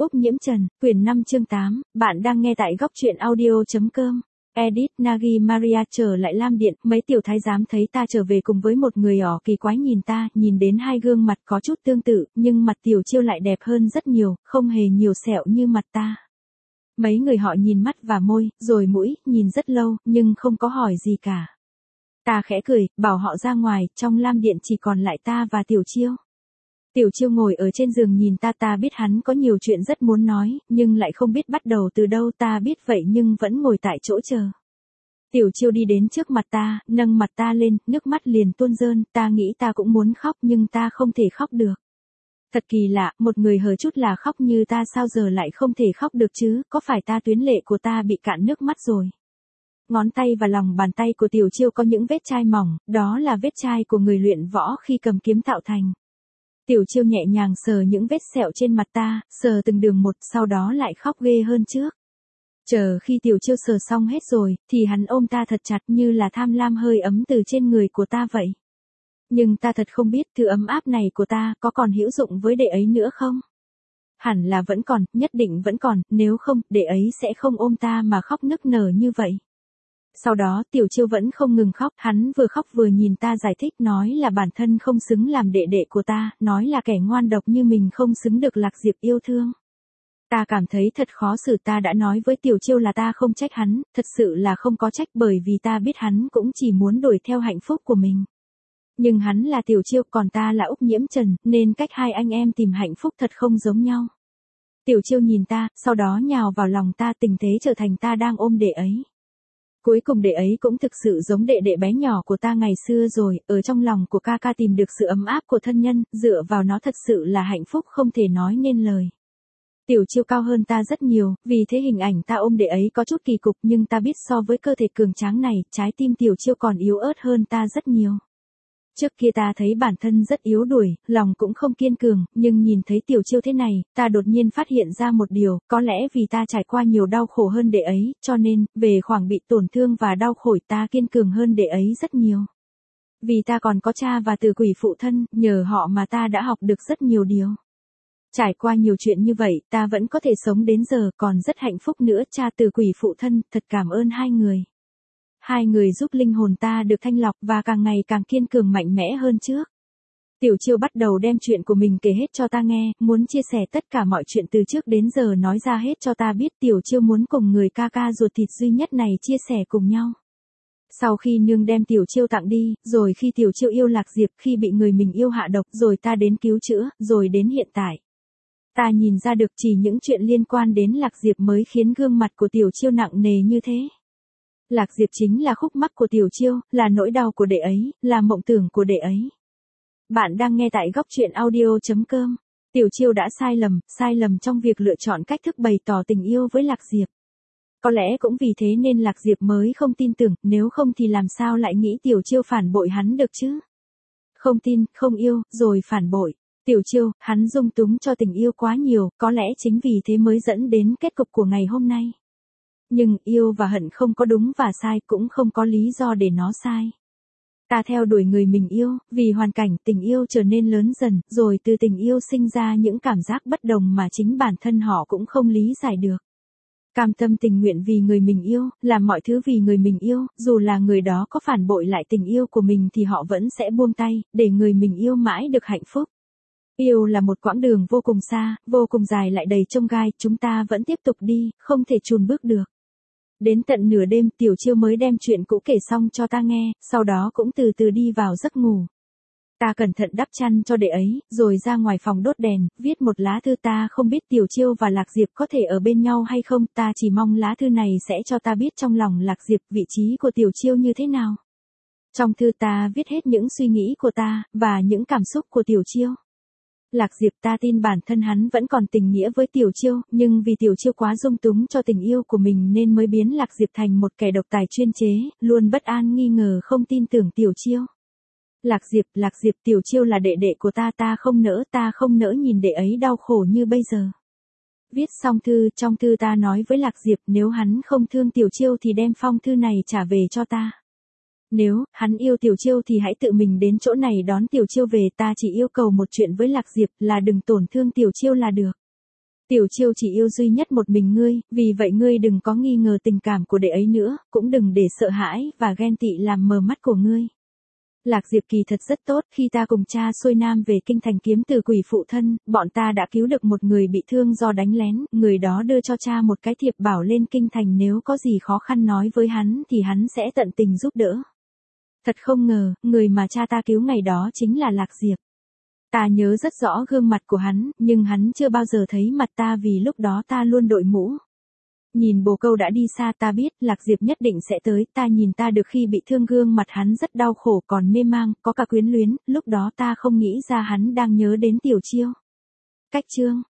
Úc Nhiễm Trần, quyển 5 chương 8, bạn đang nghe tại góc truyện audio.com. Edit Nagi Maria trở lại Lam Điện, mấy tiểu thái giám thấy ta trở về cùng với một người kỳ quái nhìn ta, nhìn đến hai gương mặt có chút tương tự, nhưng mặt Tiểu Chiêu lại đẹp hơn rất nhiều, không hề nhiều sẹo như mặt ta. Mấy người họ nhìn mắt và môi, rồi mũi, nhìn rất lâu, nhưng không có hỏi gì cả. Ta khẽ cười, bảo họ ra ngoài, trong Lam Điện chỉ còn lại ta và Tiểu Chiêu. Tiểu Chiêu ngồi ở trên giường nhìn ta biết hắn có nhiều chuyện rất muốn nói, nhưng lại không biết bắt đầu từ đâu, ta biết vậy nhưng vẫn ngồi tại chỗ chờ. Tiểu Chiêu đi đến trước mặt ta, nâng mặt ta lên, nước mắt liền tuôn rơn, ta nghĩ ta cũng muốn khóc nhưng ta không thể khóc được. Thật kỳ lạ, một người hờ chút là khóc như ta sao giờ lại không thể khóc được chứ, có phải ta tuyến lệ của ta bị cạn nước mắt rồi. Ngón tay và lòng bàn tay của Tiểu Chiêu có những vết chai mỏng, đó là vết chai của người luyện võ khi cầm kiếm tạo thành. Tiểu Chiêu nhẹ nhàng sờ những vết sẹo trên mặt ta, sờ từng đường một, sau đó lại khóc ghê hơn trước. Chờ khi Tiểu Chiêu sờ xong hết rồi, thì hắn ôm ta thật chặt như là tham lam hơi ấm từ trên người của ta vậy. Nhưng ta thật không biết thứ ấm áp này của ta có còn hữu dụng với đệ ấy nữa không? Hẳn là vẫn còn, nhất định vẫn còn, nếu không, đệ ấy sẽ không ôm ta mà khóc nức nở như vậy. Sau đó Tiểu Chiêu vẫn không ngừng khóc, hắn vừa khóc vừa nhìn ta giải thích, nói là bản thân không xứng làm đệ đệ của ta, nói là kẻ ngoan độc như mình không xứng được Lạc Diệp yêu thương. Ta cảm thấy thật khó xử, ta đã nói với Tiểu Chiêu là ta không trách hắn, thật sự là không có trách, bởi vì ta biết hắn cũng chỉ muốn đuổi theo hạnh phúc của mình. Nhưng hắn là Tiểu Chiêu, còn ta là Úc Nhiễm Trần, nên cách hai anh em tìm hạnh phúc thật không giống nhau. Tiểu Chiêu nhìn ta, sau đó nhào vào lòng ta, tình thế trở thành ta đang ôm đệ ấy. Cuối cùng đệ ấy cũng thực sự giống đệ đệ bé nhỏ của ta ngày xưa rồi, ở trong lòng của ca ca tìm được sự ấm áp của thân nhân, dựa vào nó thật sự là hạnh phúc không thể nói nên lời. Tiểu Chiêu cao hơn ta rất nhiều, vì thế hình ảnh ta ôm đệ ấy có chút kỳ cục, nhưng ta biết so với cơ thể cường tráng này, trái tim Tiểu Chiêu còn yếu ớt hơn ta rất nhiều. Trước kia ta thấy bản thân rất yếu đuối, lòng cũng không kiên cường, nhưng nhìn thấy Tiểu Chiêu thế này, ta đột nhiên phát hiện ra một điều, có lẽ vì ta trải qua nhiều đau khổ hơn đệ ấy, cho nên, về khoảng bị tổn thương và đau khổ ta kiên cường hơn đệ ấy rất nhiều. Vì ta còn có cha và tử quỷ phụ thân, nhờ họ mà ta đã học được rất nhiều điều. Trải qua nhiều chuyện như vậy, ta vẫn có thể sống đến giờ, còn rất hạnh phúc nữa, cha tử quỷ phụ thân, thật cảm ơn hai người. Hai người giúp linh hồn ta được thanh lọc và càng ngày càng kiên cường mạnh mẽ hơn trước. Tiểu Chiêu bắt đầu đem chuyện của mình kể hết cho ta nghe, muốn chia sẻ tất cả mọi chuyện từ trước đến giờ nói ra hết cho ta biết. Tiểu Chiêu muốn cùng người ca ca ruột thịt duy nhất này chia sẻ cùng nhau. Sau khi nương đem Tiểu Chiêu tặng đi, rồi khi Tiểu Chiêu yêu Lạc Diệp, khi bị người mình yêu hạ độc, rồi ta đến cứu chữa, rồi đến hiện tại. Ta nhìn ra được chỉ những chuyện liên quan đến Lạc Diệp mới khiến gương mặt của Tiểu Chiêu nặng nề như thế. Lạc Diệp chính là khúc mắc của Tiểu Chiêu, là nỗi đau của đệ ấy, là mộng tưởng của đệ ấy. Bạn đang nghe tại góc truyện audio.com. Tiểu Chiêu đã sai lầm trong việc lựa chọn cách thức bày tỏ tình yêu với Lạc Diệp. Có lẽ cũng vì thế nên Lạc Diệp mới không tin tưởng, nếu không thì làm sao lại nghĩ Tiểu Chiêu phản bội hắn được chứ? Không tin, không yêu, rồi phản bội. Tiểu Chiêu, hắn dung túng cho tình yêu quá nhiều, có lẽ chính vì thế mới dẫn đến kết cục của ngày hôm nay. Nhưng yêu và hận không có đúng và sai, cũng không có lý do để nó sai. Ta theo đuổi người mình yêu, vì hoàn cảnh tình yêu trở nên lớn dần, rồi từ tình yêu sinh ra những cảm giác bất đồng mà chính bản thân họ cũng không lý giải được. Cam tâm tình nguyện vì người mình yêu, làm mọi thứ vì người mình yêu, dù là người đó có phản bội lại tình yêu của mình thì họ vẫn sẽ buông tay, để người mình yêu mãi được hạnh phúc. Yêu là một quãng đường vô cùng xa, vô cùng dài lại đầy chông gai, chúng ta vẫn tiếp tục đi, không thể chùn bước được. Đến tận nửa đêm Tiểu Chiêu mới đem chuyện cũ kể xong cho ta nghe, sau đó cũng từ từ đi vào giấc ngủ. Ta cẩn thận đắp chăn cho đệ ấy, rồi ra ngoài phòng đốt đèn, viết một lá thư. Ta không biết Tiểu Chiêu và Lạc Diệp có thể ở bên nhau hay không, ta chỉ mong lá thư này sẽ cho ta biết trong lòng Lạc Diệp vị trí của Tiểu Chiêu như thế nào. Trong thư ta viết hết những suy nghĩ của ta, và những cảm xúc của Tiểu Chiêu. Lạc Diệp, ta tin bản thân hắn vẫn còn tình nghĩa với Tiểu Chiêu, nhưng vì Tiểu Chiêu quá dung túng cho tình yêu của mình nên mới biến Lạc Diệp thành một kẻ độc tài chuyên chế, luôn bất an nghi ngờ không tin tưởng Tiểu Chiêu. Lạc Diệp, Tiểu Chiêu là đệ đệ của ta, ta không nỡ nhìn đệ ấy đau khổ như bây giờ. Viết xong thư, trong thư ta nói với Lạc Diệp nếu hắn không thương Tiểu Chiêu thì đem phong thư này trả về cho ta. Nếu hắn yêu Tiểu Chiêu thì hãy tự mình đến chỗ này đón Tiểu Chiêu về, ta chỉ yêu cầu một chuyện với Lạc Diệp là đừng tổn thương Tiểu Chiêu là được. Tiểu Chiêu chỉ yêu duy nhất một mình ngươi, vì vậy ngươi đừng có nghi ngờ tình cảm của đệ ấy nữa, cũng đừng để sợ hãi và ghen tị làm mờ mắt của ngươi. Lạc Diệp kỳ thật rất tốt, khi ta cùng cha xuôi nam về kinh thành kiếm từ quỷ phụ thân, bọn ta đã cứu được một người bị thương do đánh lén, người đó đưa cho cha một cái thiệp bảo lên kinh thành nếu có gì khó khăn nói với hắn thì hắn sẽ tận tình giúp đỡ. Thật không ngờ, người mà cha ta cứu ngày đó chính là Lạc Diệp. Ta nhớ rất rõ gương mặt của hắn, nhưng hắn chưa bao giờ thấy mặt ta vì lúc đó ta luôn đội mũ. Nhìn bồ câu đã đi xa ta biết Lạc Diệp nhất định sẽ tới, ta nhìn ta được khi bị thương gương mặt hắn rất đau khổ còn mê mang, có cả quyến luyến, lúc đó ta không nghĩ ra hắn đang nhớ đến Tiểu Chiêu. Cách chương